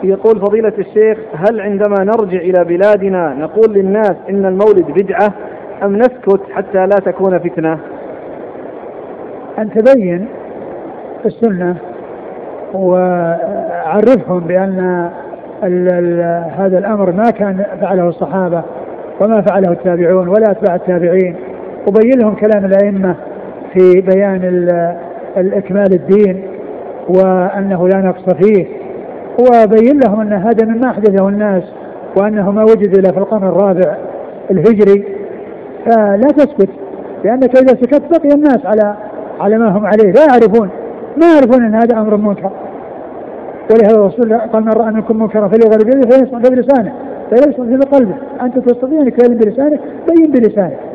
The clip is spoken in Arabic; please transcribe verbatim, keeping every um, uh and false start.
يقول فضيلة الشيخ: هل عندما نرجع إلى بلادنا نقول للناس إن المولد بدعة أم نسكت حتى لا تكون فتنة؟ أن تبين السنة وعرفهم بأن ال ال هذا الأمر ما كان فعله الصحابة وما فعله التابعون ولا أتباع التابعين، وبين لهم كلام الأئمة في بيان الإكمال الدين وأنه لا نقص فيه، وبين لهم أن هذا مما أحدثه الناس وأنه ما وجد إلا في القرن الرابع الهجري. فلا تسكت، لأنك إذا سكت بقي الناس على على ما هم عليه، لا يعرفون ما يعرفون أن هذا أمر منكر. ولهذا الرسول قال: من رأى منكم منكرا فليغير بيده فليصنع بلسانه فليصنع بقلبه. أنت تستطيع أن تكلم بلسانك، بين بلسانك.